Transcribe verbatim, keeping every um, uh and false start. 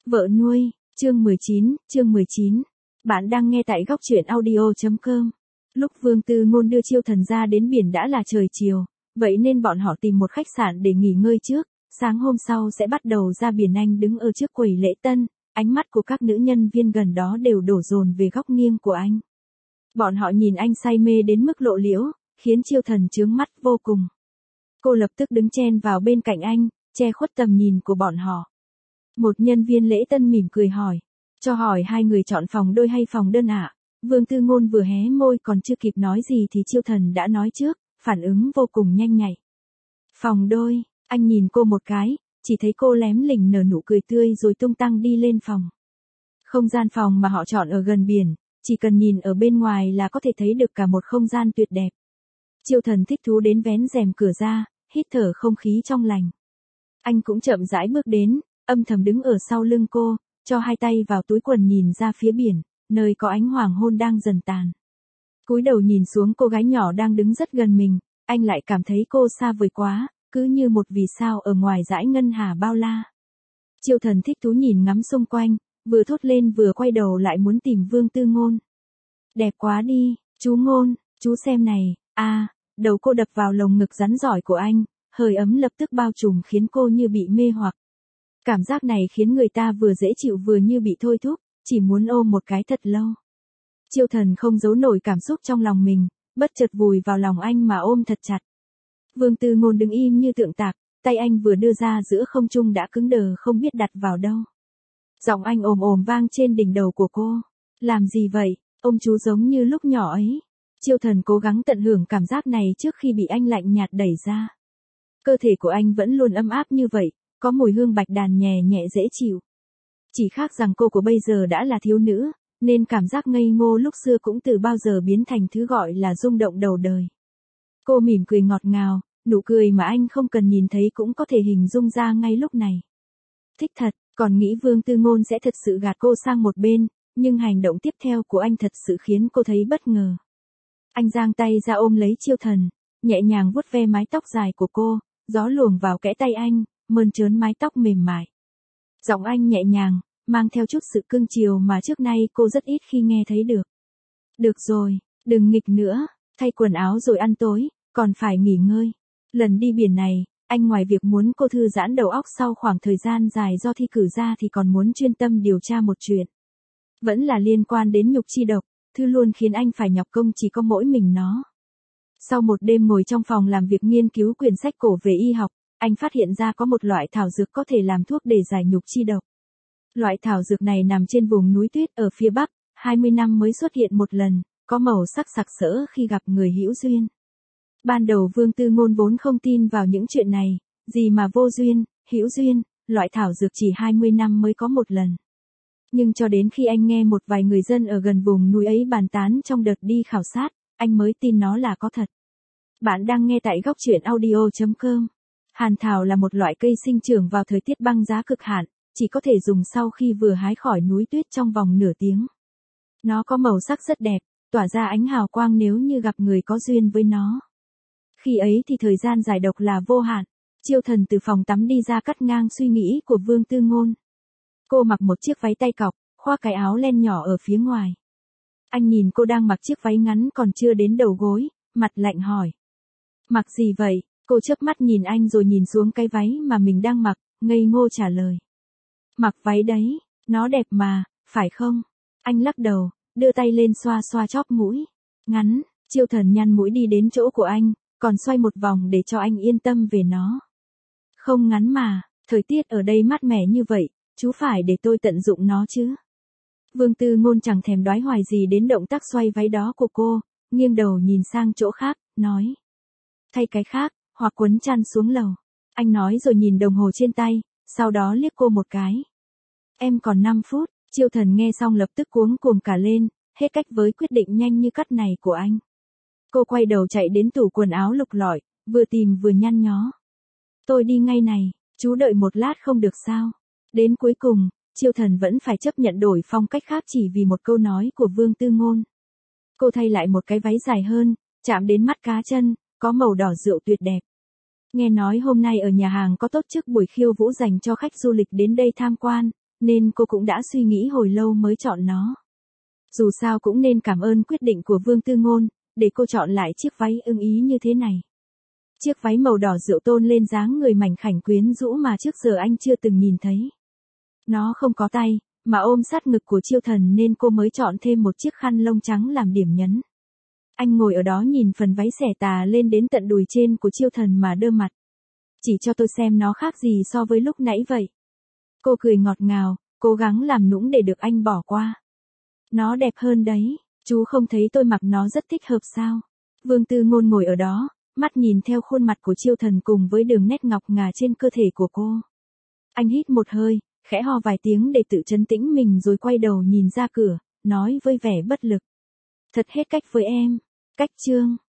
Vợ nuôi, chương mười chín, chương mười chín. Bạn đang nghe tại góc truyện audio chấm com. Lúc Vương Tư Ngôn đưa Chiêu Thần ra đến biển đã là trời chiều, vậy nên bọn họ tìm một khách sạn để nghỉ ngơi trước, sáng hôm sau sẽ bắt đầu ra biển. Anh đứng ở trước quầy lễ tân, ánh mắt của các nữ nhân viên gần đó đều đổ dồn về góc nghiêng của anh. Bọn họ nhìn anh say mê đến mức lộ liễu, khiến Chiêu Thần chướng mắt vô cùng. Cô lập tức đứng chen vào bên cạnh anh, che khuất tầm nhìn của bọn họ. Một nhân viên lễ tân mỉm cười hỏi, cho hỏi hai người chọn phòng đôi hay phòng đơn ạ? Vương Tư Ngôn vừa hé môi còn chưa kịp nói gì thì Chiêu Thần đã nói trước, phản ứng vô cùng nhanh nhạy. Phòng đôi, anh nhìn cô một cái, chỉ thấy cô lém lỉnh nở nụ cười tươi rồi tung tăng đi lên phòng. Không gian phòng mà họ chọn ở gần biển, chỉ cần nhìn ở bên ngoài là có thể thấy được cả một không gian tuyệt đẹp. Chiêu Thần thích thú đến vén rèm cửa ra, hít thở không khí trong lành. Anh cũng chậm rãi bước đến, âm thầm đứng ở sau lưng cô, cho hai tay vào túi quần nhìn ra phía biển, nơi có ánh hoàng hôn đang dần tàn. Cúi đầu nhìn xuống cô gái nhỏ đang đứng rất gần mình, anh lại cảm thấy cô xa vời quá, cứ như một vì sao ở ngoài dải ngân hà bao la. Chiêu Thần thích thú nhìn ngắm xung quanh, vừa thốt lên vừa quay đầu lại muốn tìm Vương Tư Ngôn. Đẹp quá đi, chú Ngôn, chú xem này, à, đầu cô đập vào lồng ngực rắn giỏi của anh, hơi ấm lập tức bao trùm khiến cô như bị mê hoặc. Cảm giác này khiến người ta vừa dễ chịu vừa như bị thôi thúc, chỉ muốn ôm một cái thật lâu. Chiêu Thần không giấu nổi cảm xúc trong lòng mình, bất chợt vùi vào lòng anh mà ôm thật chặt. Vương Tư Ngôn đứng im như tượng tạc, tay anh vừa đưa ra giữa không trung đã cứng đờ không biết đặt vào đâu. Giọng anh ồm ồm vang trên đỉnh đầu của cô. Làm gì vậy, ôm chú giống như lúc nhỏ ấy. Chiêu Thần cố gắng tận hưởng cảm giác này trước khi bị anh lạnh nhạt đẩy ra. Cơ thể của anh vẫn luôn ấm áp như vậy, có mùi hương bạch đàn nhẹ nhẹ dễ chịu. Chỉ khác rằng cô của bây giờ đã là thiếu nữ, nên cảm giác ngây ngô lúc xưa cũng từ bao giờ biến thành thứ gọi là rung động đầu đời. Cô mỉm cười ngọt ngào, nụ cười mà anh không cần nhìn thấy cũng có thể hình dung ra ngay lúc này. Thích thật, còn nghĩ Vương Tư Ngôn sẽ thật sự gạt cô sang một bên, nhưng hành động tiếp theo của anh thật sự khiến cô thấy bất ngờ. Anh giang tay ra ôm lấy Chiêu Thần, nhẹ nhàng vuốt ve mái tóc dài của cô, gió luồng vào kẽ tay anh, mơn trớn mái tóc mềm mại. Giọng anh nhẹ nhàng, mang theo chút sự cưng chiều mà trước nay cô rất ít khi nghe thấy được. Được rồi, đừng nghịch nữa, thay quần áo rồi ăn tối, còn phải nghỉ ngơi. Lần đi biển này, anh ngoài việc muốn cô thư giãn đầu óc sau khoảng thời gian dài do thi cử ra thì còn muốn chuyên tâm điều tra một chuyện. Vẫn là liên quan đến nhục chi độc, thứ luôn khiến anh phải nhọc công chỉ có mỗi mình nó. Sau một đêm ngồi trong phòng làm việc nghiên cứu quyển sách cổ về y học, anh phát hiện ra có một loại thảo dược có thể làm thuốc để giải nhục chi độc. Loại thảo dược này nằm trên vùng núi tuyết ở phía Bắc, hai mươi năm mới xuất hiện một lần, có màu sắc sặc sỡ khi gặp người hữu duyên. Ban đầu Vương Tư Ngôn vốn không tin vào những chuyện này, gì mà vô duyên, hữu duyên, loại thảo dược chỉ hai mươi năm mới có một lần. Nhưng cho đến khi anh nghe một vài người dân ở gần vùng núi ấy bàn tán trong đợt đi khảo sát, anh mới tin nó là có thật. Bạn đang nghe tại góc truyện audio chấm com. Hàn thảo là một loại cây sinh trưởng vào thời tiết băng giá cực hạn, chỉ có thể dùng sau khi vừa hái khỏi núi tuyết trong vòng nửa tiếng. Nó có màu sắc rất đẹp, tỏa ra ánh hào quang nếu như gặp người có duyên với nó. Khi ấy thì thời gian giải độc là vô hạn. Chiêu Thần từ phòng tắm đi ra cắt ngang suy nghĩ của Vương Tư Ngôn. Cô mặc một chiếc váy tay cọc, khoác cái áo len nhỏ ở phía ngoài. Anh nhìn cô đang mặc chiếc váy ngắn còn chưa đến đầu gối, mặt lạnh hỏi. Mặc gì vậy? Cô chớp mắt nhìn anh rồi nhìn xuống cái váy mà mình đang mặc, ngây ngô trả lời. Mặc váy đấy, nó đẹp mà, phải không? Anh lắc đầu, đưa tay lên xoa xoa chóp mũi. Ngắn, Chiêu Thần nhăn mũi đi đến chỗ của anh, còn xoay một vòng để cho anh yên tâm về nó. Không ngắn mà, thời tiết ở đây mát mẻ như vậy, chú phải để tôi tận dụng nó chứ. Vương Tư Ngôn chẳng thèm đoái hoài gì đến động tác xoay váy đó của cô, nghiêng đầu nhìn sang chỗ khác, nói. Thay cái khác, hoặc quấn chăn xuống lầu. Anh nói rồi nhìn đồng hồ trên tay, sau đó liếc cô một cái. Em còn năm phút, Chiêu Thần nghe xong lập tức cuống cuồng cả lên, hết cách với quyết định nhanh như cắt này của anh. Cô quay đầu chạy đến tủ quần áo lục lọi, vừa tìm vừa nhăn nhó. Tôi đi ngay này, chú đợi một lát không được sao? Đến cuối cùng, Chiêu Thần vẫn phải chấp nhận đổi phong cách khác chỉ vì một câu nói của Vương Tư Ngôn. Cô thay lại một cái váy dài hơn, chạm đến mắt cá chân, có màu đỏ rượu tuyệt đẹp. Nghe nói hôm nay ở nhà hàng có tổ chức buổi khiêu vũ dành cho khách du lịch đến đây tham quan, nên cô cũng đã suy nghĩ hồi lâu mới chọn nó. Dù sao cũng nên cảm ơn quyết định của Vương Tư Ngôn, để cô chọn lại chiếc váy ưng ý như thế này. Chiếc váy màu đỏ rượu tôn lên dáng người mảnh khảnh quyến rũ mà trước giờ anh chưa từng nhìn thấy. Nó không có tay, mà ôm sát ngực của Chiêu Thần nên cô mới chọn thêm một chiếc khăn lông trắng làm điểm nhấn. Anh ngồi ở đó nhìn phần váy xẻ tà lên đến tận đùi trên của Chiêu Thần mà đơ mặt. Chỉ cho tôi xem nó khác gì so với lúc nãy vậy. Cô cười ngọt ngào, cố gắng làm nũng để được anh bỏ qua. Nó đẹp hơn đấy, chú không thấy tôi mặc nó rất thích hợp sao? Vương Tư Ngôn ngồi ở đó, mắt nhìn theo khuôn mặt của Chiêu Thần cùng với đường nét ngọc ngà trên cơ thể của cô. Anh hít một hơi, khẽ ho vài tiếng để tự trấn tĩnh mình rồi quay đầu nhìn ra cửa, nói với vẻ bất lực. Thật hết cách với em. Cách chương